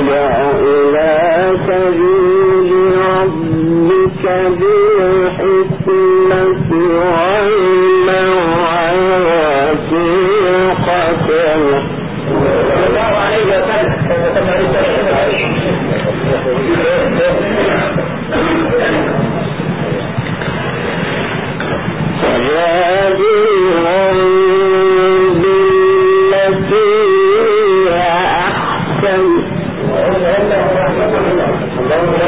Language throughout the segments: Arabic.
ادع إلى سبيل ربك بالحكمة والموعظة الحسنة. وجادلهم بالتي هي أحسن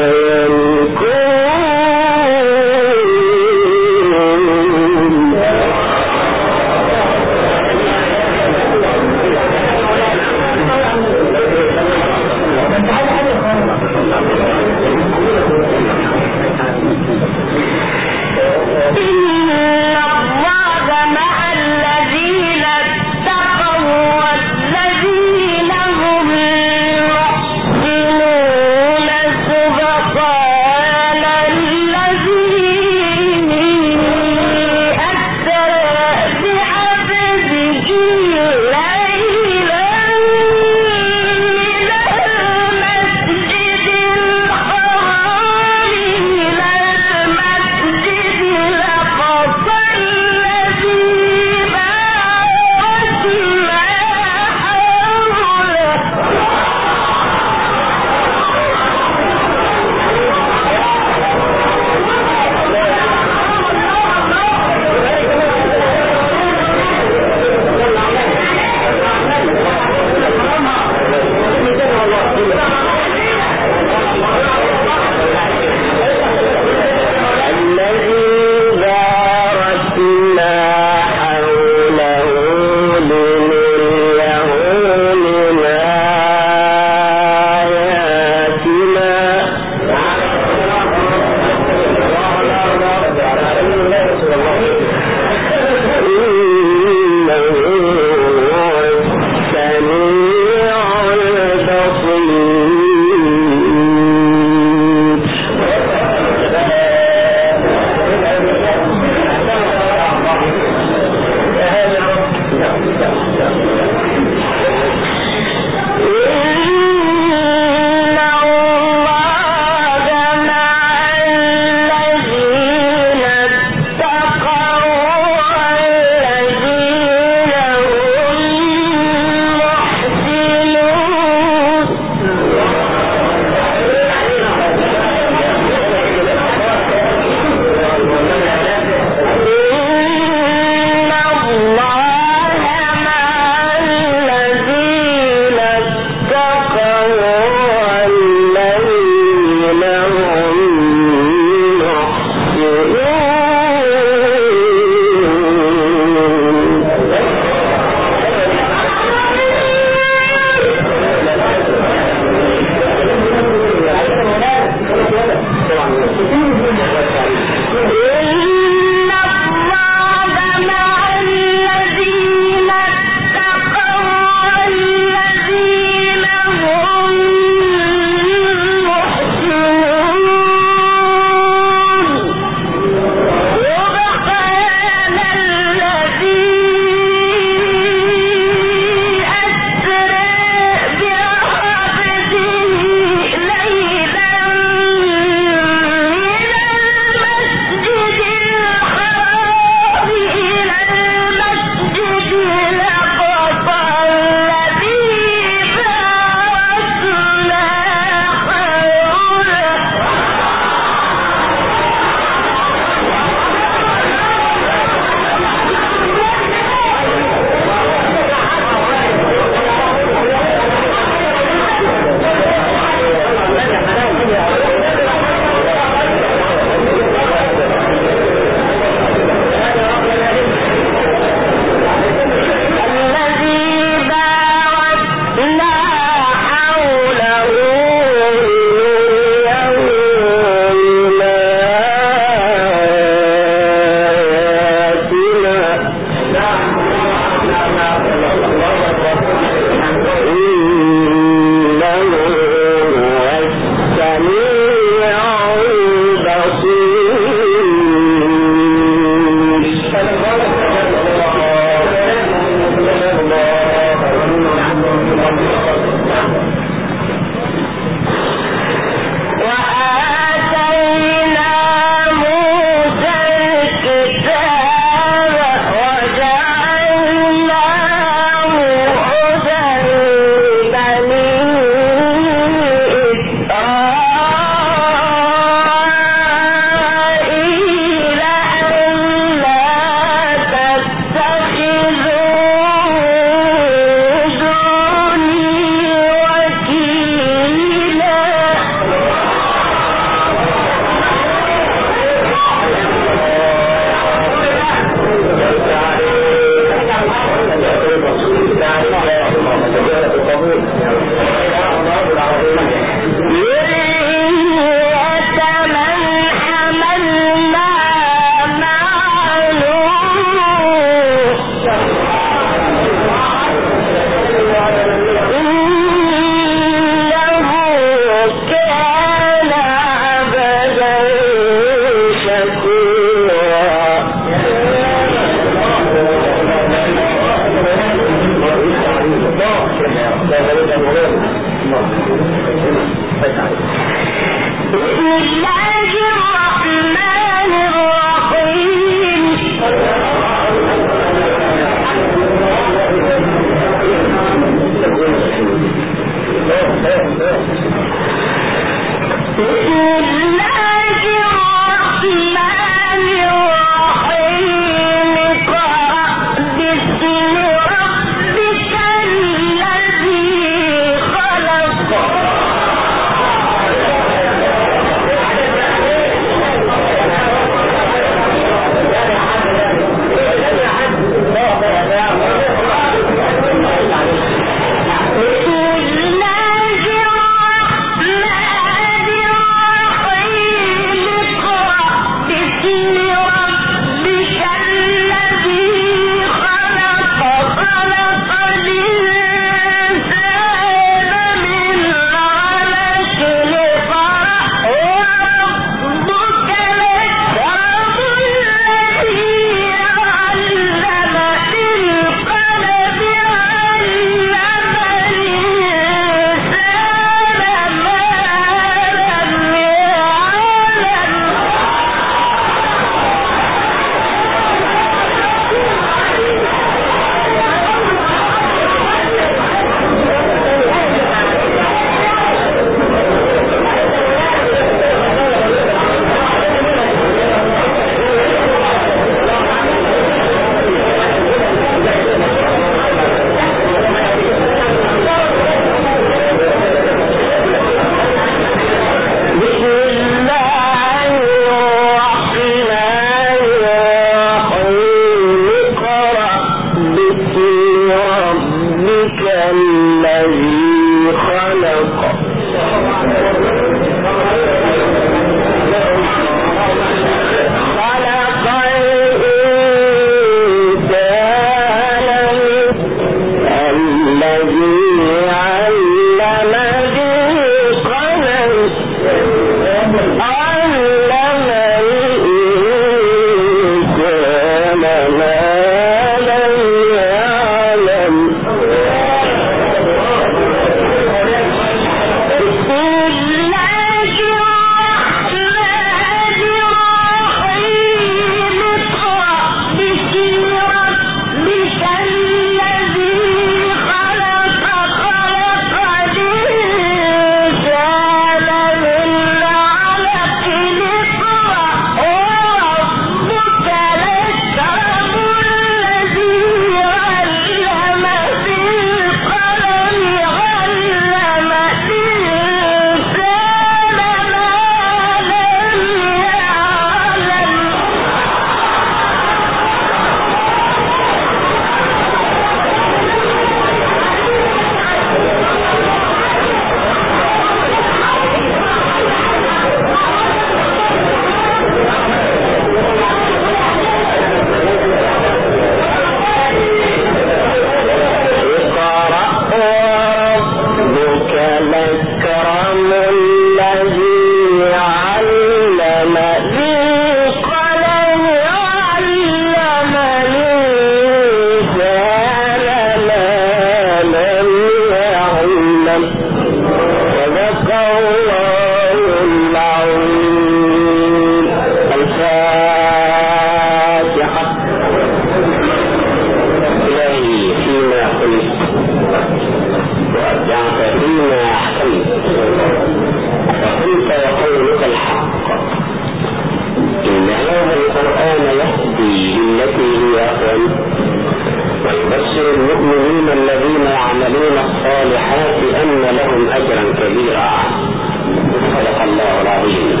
يهدي للتي هي أقوم ويبشر المؤمنين الذين يعملون الصالحات أن لهم أجرا كبيرا. صدق الله العظيم.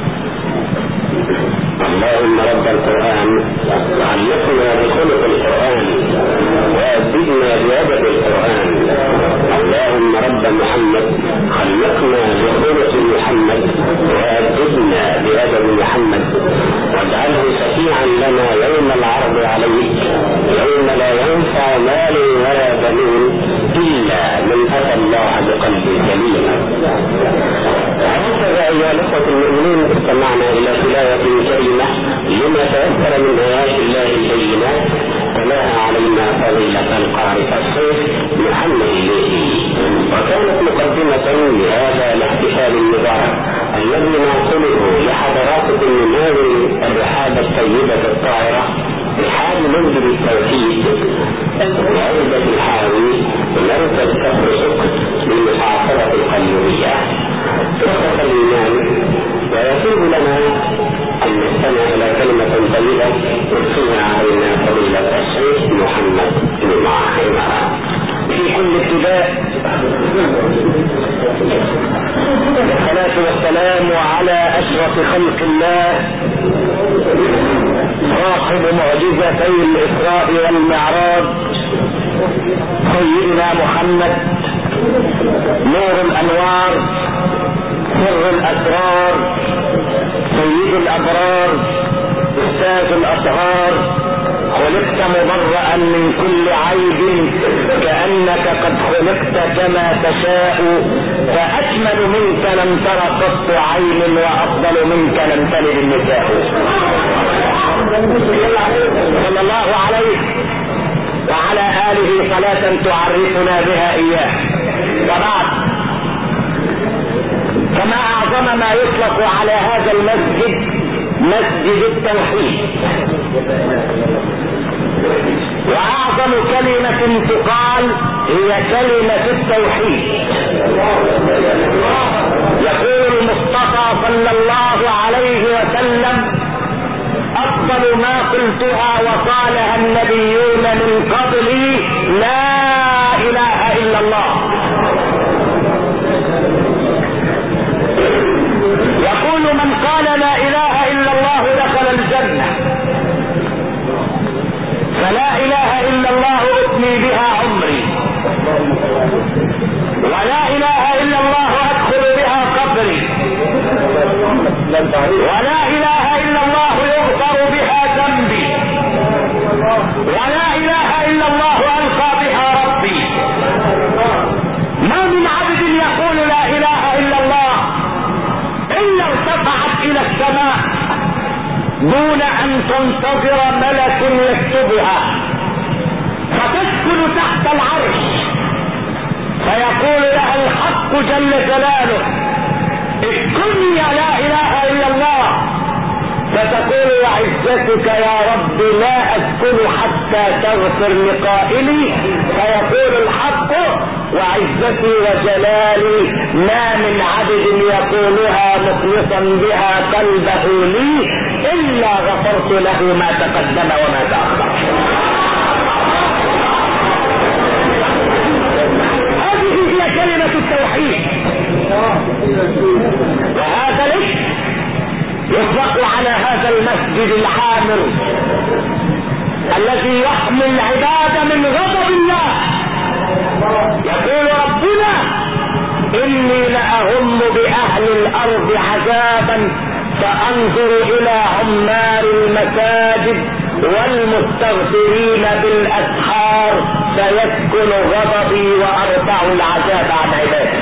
اللهم رب القرآن علقنا بخلق القرآن وأدبنا بأدب القرآن. اللهم رب محمد خلقنا بخلق محمد وأدبنا بأدب محمد واجعله شفيعا لنا يوم العرض عليك يوم لا ينفع مال ولا بنون إلا من أتى الله بقلب سليم. هكذا أيها الأخوة المؤمنين استمعنا إلى تلاوة كريمة لما تأثر من آيات الله البينات تلاها علينا فضيلة القارئ الشيخ محمد الليثي، وكانت مقدمة لهذا الاحتفال المبارك الذي ننقله لحضراتكم من هذه الرحاب الطيبة الطاهرة، رحاب مسجد التوحيد وعزة الحاوي مركز كفر سكر للمحافظة القليوبية. إخوة الإيمان، ويسوغ لنا أن نستمع إلى كلمة طيبة يرسلها علينا فضيلة الشيخ محمد بن معاهر. في كل ابتداء الصلاة والسلام على أشرف خلق الله صاحب معجزتي الإسراء والمعراج سيدنا محمد نور الأنوار سر الأسرار سيد الأبرار أستاذ الأطهار، خلقت مبرأ من كل عيب كأنك قد خلقت كما تشاء، فأجمل منك لم تر قط عين وأفضل منك لم تلد النساء. صلى الله عليه وعلى آله صلاة تعرفنا بها إياه. وبعد، كما أعظم ما يطلق على هذا المسجد مسجد التوحيد، وأعظم كلمة تقال هي كلمة التوحيد. يقول المصطفى صلى الله عليه وسلم: أفضل ما قلتها وقالها النبيون من قبلي لا إله إلا الله. يقول: من قال لا إله إلا الله دخل الجنة، فلا إله إلا الله أثني بها عمري، ولا إله إلا الله أدخل بها قبري، ولا إله إلا الله يغفر بها ذنبي، ولا إله إلا الله ألقى بها ربي. ما من عبد يقول لا إله إلا الله إلا ارتفعت إلى السماء دون أن تنتظر ملك يكتبها، فتسكن تحت العرش فيقول لها الحق جل جلاله: اسكني يا لا إله إلا الله، فتقول: وعزتك يا رب لا أسكن حتى تغفر لقائلي، فيقول الحق: وعزتي وجلالي ما من عبد يقولها مخلصا بها قلبه لي إلا غفرت له ما تقدم وما تأخر. هذه هي كلمة التوحيد، وهذا الاسم يطلق على هذا المسجد العامر الذي يحمي العباد من غضب الله. يقول ربنا: إني لأهم بأهل الأرض عذابا فأنظر إلى عمار المساجد والمستغفرين بالأسحار فيسكن غضبي وأرفع العذاب عن عبادي.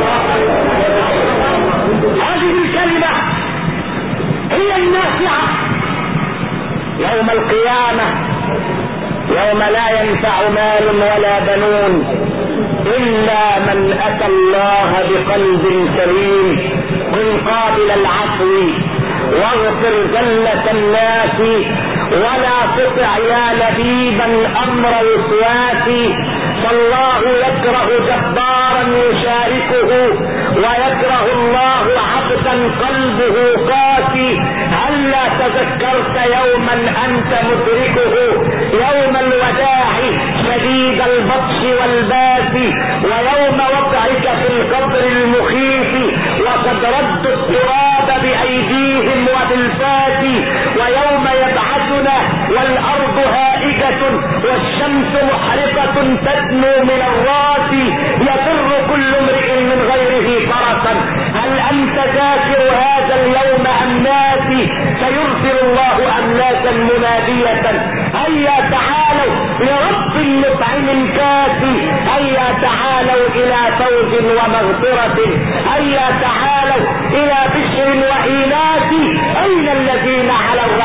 هذه الكلمة هي النافعة يوم القيامة، يوم لا ينفع مال ولا بنون إلا من أتى الله بقلب سليم. كن قابل العفو واغفر زلة الناس ولا تطع يا لبيبا أمر وسواسي، فالله يكره جبارا يشاركه ويكره الله عبدا قلبه قاسي. هلا تذكرت يوما انت مدركه، يوم الوداع شديد البطش والباس، ويوم وضعك في القبر المخيف وقد ردوا التراب بايديهم وبالفات، ويوم يبعثنا والارض هائجة والشمس محرقة تدنو من الراس، يفر كل امرئ من غيره فرسا. هل انت ذاكر هذا اليوم ام ناسي؟ سيرسل الله املاكا منادية، هيا تعالوا لرب مطعم كافي، هيا تعالوا الى فوز ومغفرة، هيا تعالوا الى بشر وإيناس. اين الذين على